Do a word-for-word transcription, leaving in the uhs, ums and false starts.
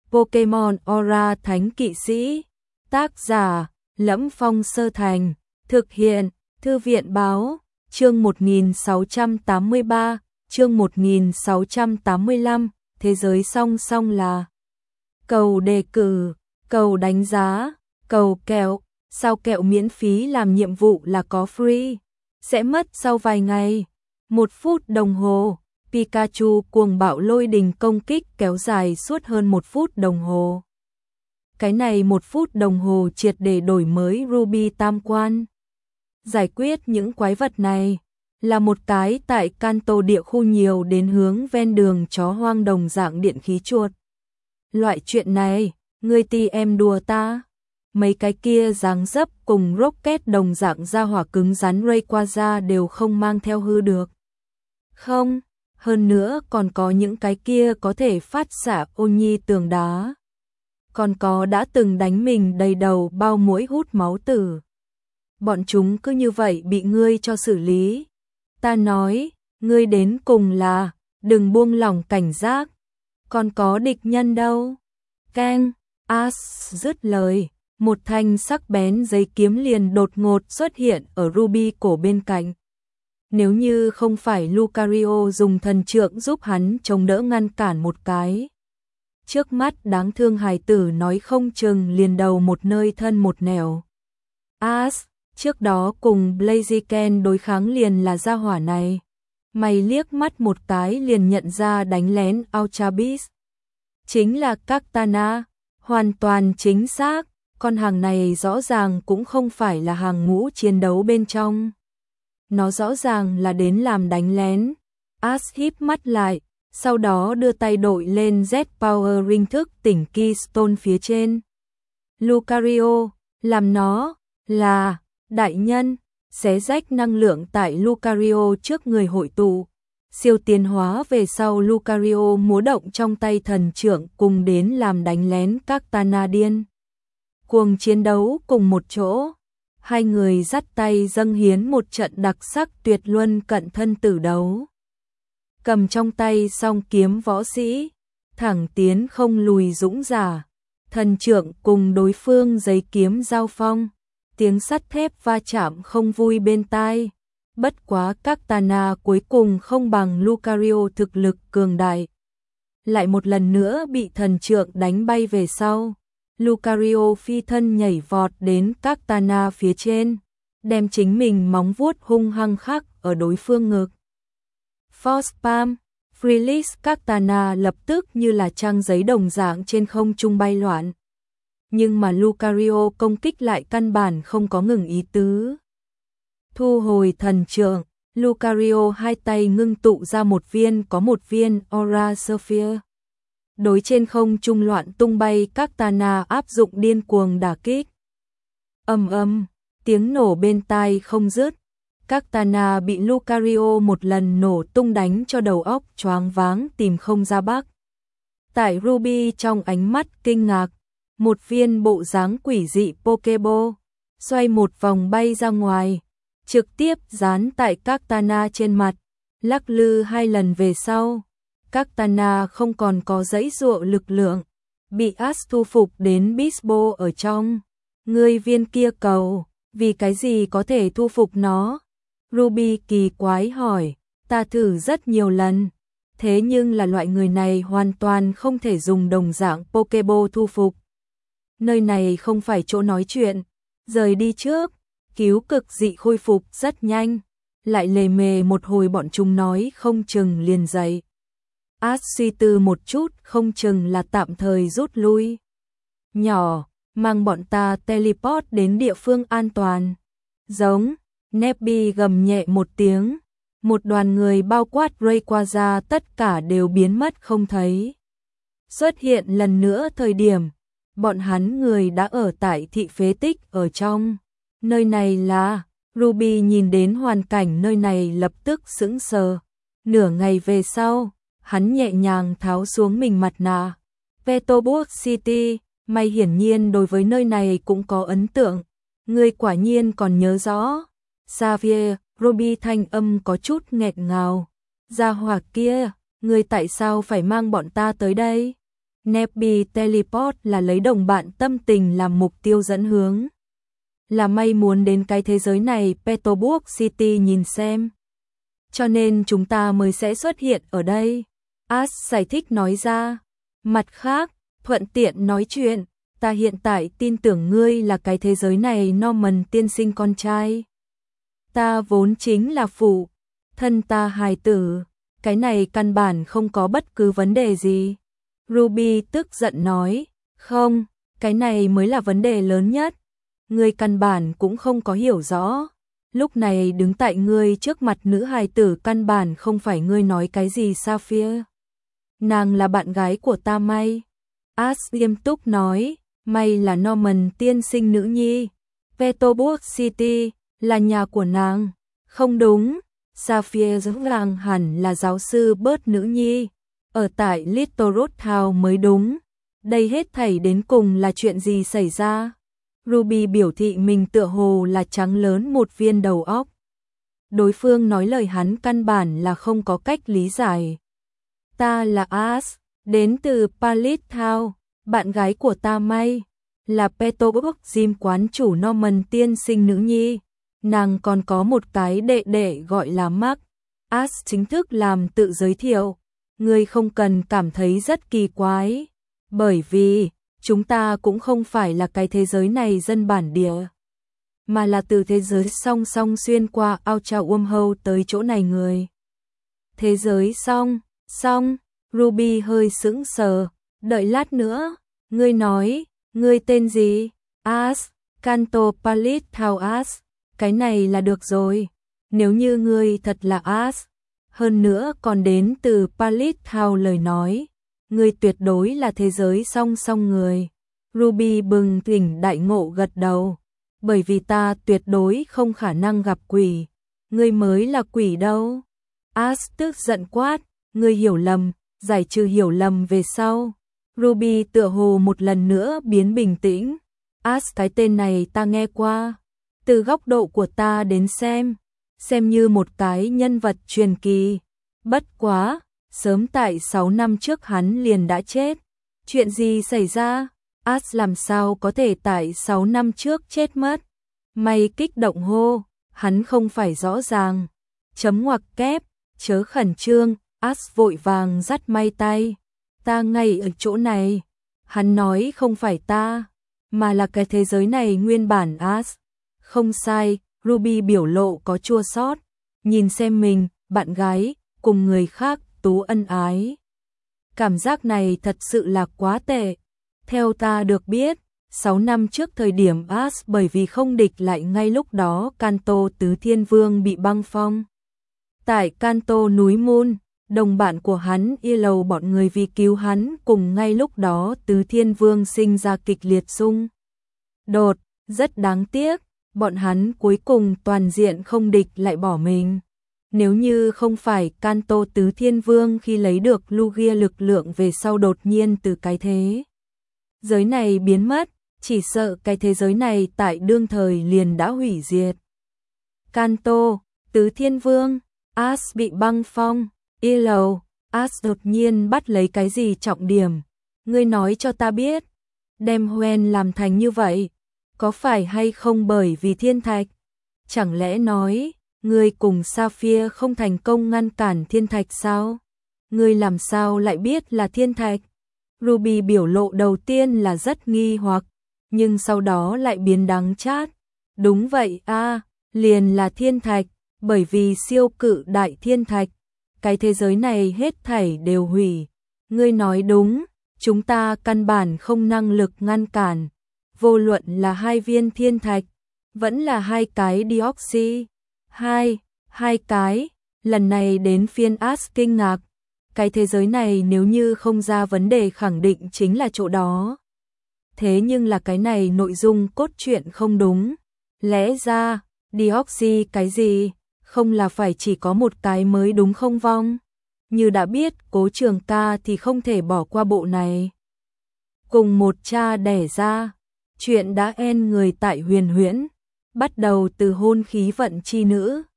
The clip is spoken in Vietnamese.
Pokemon Aura Thánh Kỵ Sĩ. Tác giả: Lẫm Phong Sơ Thành. Thực hiện: Thư viện Báo. Chương một nghìn sáu trăm tám mươi ba, chương một nghìn sáu trăm tám mươi lăm, thế giới song song là cầu đề cử, cầu đánh giá, cầu kẹo, sao kẹo miễn phí làm nhiệm vụ là có free, sẽ mất sau vài ngày. Một phút đồng hồ, Pikachu cuồng bạo lôi đình công kích kéo dài suốt hơn một phút đồng hồ. Cái này một phút đồng hồ triệt để đổi mới Ruby tam quan. Giải quyết những quái vật này là một cái tại Kanto địa khu nhiều đến hướng ven đường chó hoang đồng dạng điện khí chuột. Loại chuyện này, ngươi ti em đùa ta. Mấy cái kia dáng dấp cùng rocket đồng dạng ra hỏa cứng rắn Rayquaza đều không mang theo hư được. Không, hơn nữa còn có những cái kia có thể phát xạ ô nhi tường đá. Còn có đã từng đánh mình đầy đầu bao mũi hút máu tử. Bọn chúng cứ như vậy bị ngươi cho xử lý. Ta nói, ngươi đến cùng là, đừng buông lỏng cảnh giác. Còn có địch nhân đâu? Keng, As dứt lời, một thanh sắc bén giấy kiếm liền đột ngột xuất hiện ở Ruby cổ bên cạnh. Nếu như không phải Lucario dùng thần trượng giúp hắn chống đỡ ngăn cản một cái. Trước mắt đáng thương hài tử nói không chừng liền đầu một nơi thân một nẻo. As, trước đó cùng Blaziken đối kháng liền là gia hỏa này. Mày liếc mắt một cái liền nhận ra đánh lén Ultra Beast. Chính là Kartana, hoàn toàn chính xác, con hàng này rõ ràng cũng không phải là hàng ngũ chiến đấu bên trong. Nó rõ ràng là đến làm đánh lén. As híp mắt lại, sau đó đưa tay đội lên Z Power Ring thức tỉnh Keystone phía trên. Lucario, làm nó, là, đại nhân, xé rách năng lượng tại Lucario trước người hội tụ. Siêu tiến hóa về sau Lucario múa động trong tay thần trượng cùng đến làm đánh lén các Tana điên. Cuồng chiến đấu cùng một chỗ. Hai người dắt tay dâng hiến một trận đặc sắc tuyệt luân cận thân tử đấu. Cầm trong tay song kiếm võ sĩ, thẳng tiến không lùi dũng giả, thần trượng cùng đối phương giấy kiếm giao phong, tiếng sắt thép va chạm không vui bên tai. Bất quá các Tana cuối cùng không bằng Lucario thực lực cường đại. Lại một lần nữa bị thần trượng đánh bay về sau. Lucario phi thân nhảy vọt đến các Tana phía trên, đem chính mình móng vuốt hung hăng khắc ở đối phương ngực. Force Palm, Freelix các Tana lập tức như là trang giấy đồng dạng trên không trung bay loạn. Nhưng mà Lucario công kích lại căn bản không có ngừng ý tứ. Thu hồi thần trượng, Lucario hai tay ngưng tụ ra một viên có một viên Aura Sphere. Đối trên không trung loạn tung bay các Tana áp dụng điên cuồng đả kích. Ầm ầm, tiếng nổ bên tai không dứt. Các Tana bị Lucario một lần nổ tung đánh cho đầu óc choáng váng tìm không ra bắc. Tại Ruby trong ánh mắt kinh ngạc, một viên bộ dáng quỷ dị Pokeball xoay một vòng bay ra ngoài, trực tiếp dán tại các Tana trên mặt, lắc lư hai lần về sau. Các Tana không còn có dãy dụa lực lượng, bị As thu phục đến Bisbo ở trong. Ngươi viên kia cầu, vì cái gì có thể thu phục nó? Ruby kỳ quái hỏi, ta thử rất nhiều lần, thế nhưng là loại người này hoàn toàn không thể dùng đồng dạng Pokeball thu phục. Nơi này không phải chỗ nói chuyện, rời đi trước, cứu cực dị khôi phục rất nhanh, lại lề mề một hồi bọn chúng nói không chừng liền dậy. As suy tư một chút không chừng là tạm thời rút lui. Nhỏ, mang bọn ta teleport đến địa phương an toàn. Giống, Nebby gầm nhẹ một tiếng. Một đoàn người bao quát Rayquaza tất cả đều biến mất không thấy. Xuất hiện lần nữa thời điểm, bọn hắn người đã ở tại thị phế tích ở trong. Nơi này là, Ruby nhìn đến hoàn cảnh nơi này lập tức sững sờ. Nửa ngày về sau, hắn nhẹ nhàng tháo xuống mình mặt nạ. Petroburg City, mày hiển nhiên đối với nơi này cũng có ấn tượng. Ngươi quả nhiên còn nhớ rõ. Xavier, Ruby thanh âm có chút nghẹn ngào. Gia hỏa kia, ngươi tại sao phải mang bọn ta tới đây? Nepi Teleport là lấy đồng bạn tâm tình làm mục tiêu dẫn hướng. Là may muốn đến cái thế giới này Peterburg City nhìn xem. Cho nên chúng ta mới sẽ xuất hiện ở đây. As giải thích nói ra. Mặt khác, thuận tiện nói chuyện, ta hiện tại tin tưởng ngươi là cái thế giới này Norman tiên sinh con trai. Ta vốn chính là phụ, thân ta hài tử, cái này căn bản không có bất cứ vấn đề gì. Ruby tức giận nói, không, cái này mới là vấn đề lớn nhất. Ngươi căn bản cũng không có hiểu rõ. Lúc này đứng tại ngươi trước mặt nữ hài tử căn bản không phải ngươi nói cái gì Sapphire. Nàng là bạn gái của ta May. As nghiêm túc nói, May là Norman tiên sinh nữ nhi. Peterburg City là nhà của nàng. Không đúng, Sapphire rõ ràng hẳn là giáo sư Bert nữ nhi. Ở tại Little Road Town mới đúng. Đây hết thảy đến cùng là chuyện gì xảy ra? Ruby biểu thị mình tựa hồ là trắng lớn một viên đầu óc. Đối phương nói lời hắn căn bản là không có cách lý giải. Ta là As, đến từ Palace Town, bạn gái của ta May, là Peterburg Gym quán chủ Norman tiên sinh nữ nhi. Nàng còn có một cái đệ đệ gọi là Mark. As chính thức làm tự giới thiệu. Ngươi không cần cảm thấy rất kỳ quái, bởi vì chúng ta cũng không phải là cái thế giới này dân bản địa, mà là từ thế giới song song xuyên qua Outer Wormhole tới chỗ này người. Thế giới song, song, Ruby hơi sững sờ, đợi lát nữa, ngươi nói, ngươi tên gì? As, Kanto Palace Town As, cái này là được rồi, nếu như ngươi thật là As, hơn nữa còn đến từ Palace Town lời nói, ngươi tuyệt đối là thế giới song song người. Ruby bừng tỉnh đại ngộ gật đầu, bởi vì ta tuyệt đối không khả năng gặp quỷ, ngươi mới là quỷ đâu. As tức giận quát, ngươi hiểu lầm, giải trừ hiểu lầm về sau. Ruby tựa hồ một lần nữa biến bình tĩnh. As cái tên này ta nghe qua, từ góc độ của ta đến xem, xem như một cái nhân vật truyền kỳ. Bất quá, sớm tại sáu năm trước hắn liền đã chết. Chuyện gì xảy ra? As làm sao có thể tại sáu năm trước chết mất? May kích động hô, hắn không phải rõ ràng. Chấm ngoặc kép, chớ khẩn trương, As vội vàng dắt May tay. Ta ngay ở chỗ này. Hắn nói không phải ta, mà là cái thế giới này nguyên bản As. Không sai, Ruby biểu lộ có chua xót, nhìn xem mình, bạn gái, cùng người khác tú ân ái. Cảm giác này thật sự là quá tệ. Theo ta được biết, sáu năm trước thời điểm As bởi vì không địch lại ngay lúc đó Kanto Tứ Thiên Vương bị băng phong. Tại Kanto núi Moon, đồng bạn của hắn Yellow bọn người vì cứu hắn cùng ngay lúc đó Tứ Thiên Vương sinh ra kịch liệt xung đột, rất đáng tiếc. Bọn hắn cuối cùng toàn diện không địch lại bỏ mình. Nếu như không phải Kanto Tứ Thiên Vương khi lấy được Lugia lực lượng về sau đột nhiên từ cái thế giới này biến mất, chỉ sợ cái thế giới này tại đương thời liền đã hủy diệt. Kanto, Tứ Thiên Vương, As bị băng phong, Yellow, As đột nhiên bắt lấy cái gì trọng điểm. Ngươi nói cho ta biết, đem Hoenn làm thành như vậy. Có phải hay không bởi vì thiên thạch? Chẳng lẽ nói, ngươi cùng Sapphire không thành công ngăn cản thiên thạch sao? Ngươi làm sao lại biết là thiên thạch? Ruby biểu lộ đầu tiên là rất nghi hoặc, nhưng sau đó lại biến đắng chát. Đúng vậy a, liền là thiên thạch, bởi vì siêu cự đại thiên thạch, cái thế giới này hết thảy đều hủy. Ngươi nói đúng, chúng ta căn bản không năng lực ngăn cản. Vô luận là hai viên thiên thạch, vẫn là hai cái dioxy. Hai, hai cái, lần này đến phiên As kinh ngạc. Cái thế giới này nếu như không ra vấn đề khẳng định chính là chỗ đó. Thế nhưng là cái này nội dung cốt truyện không đúng. Lẽ ra, dioxy cái gì, không là phải chỉ có một cái mới đúng không vong? Như đã biết Cố Trường Ca thì không thể bỏ qua bộ này. Cùng một cha đẻ ra. Chuyện đã end người tại Huyền Huyễn, bắt đầu từ hôn khí vận chi nữ,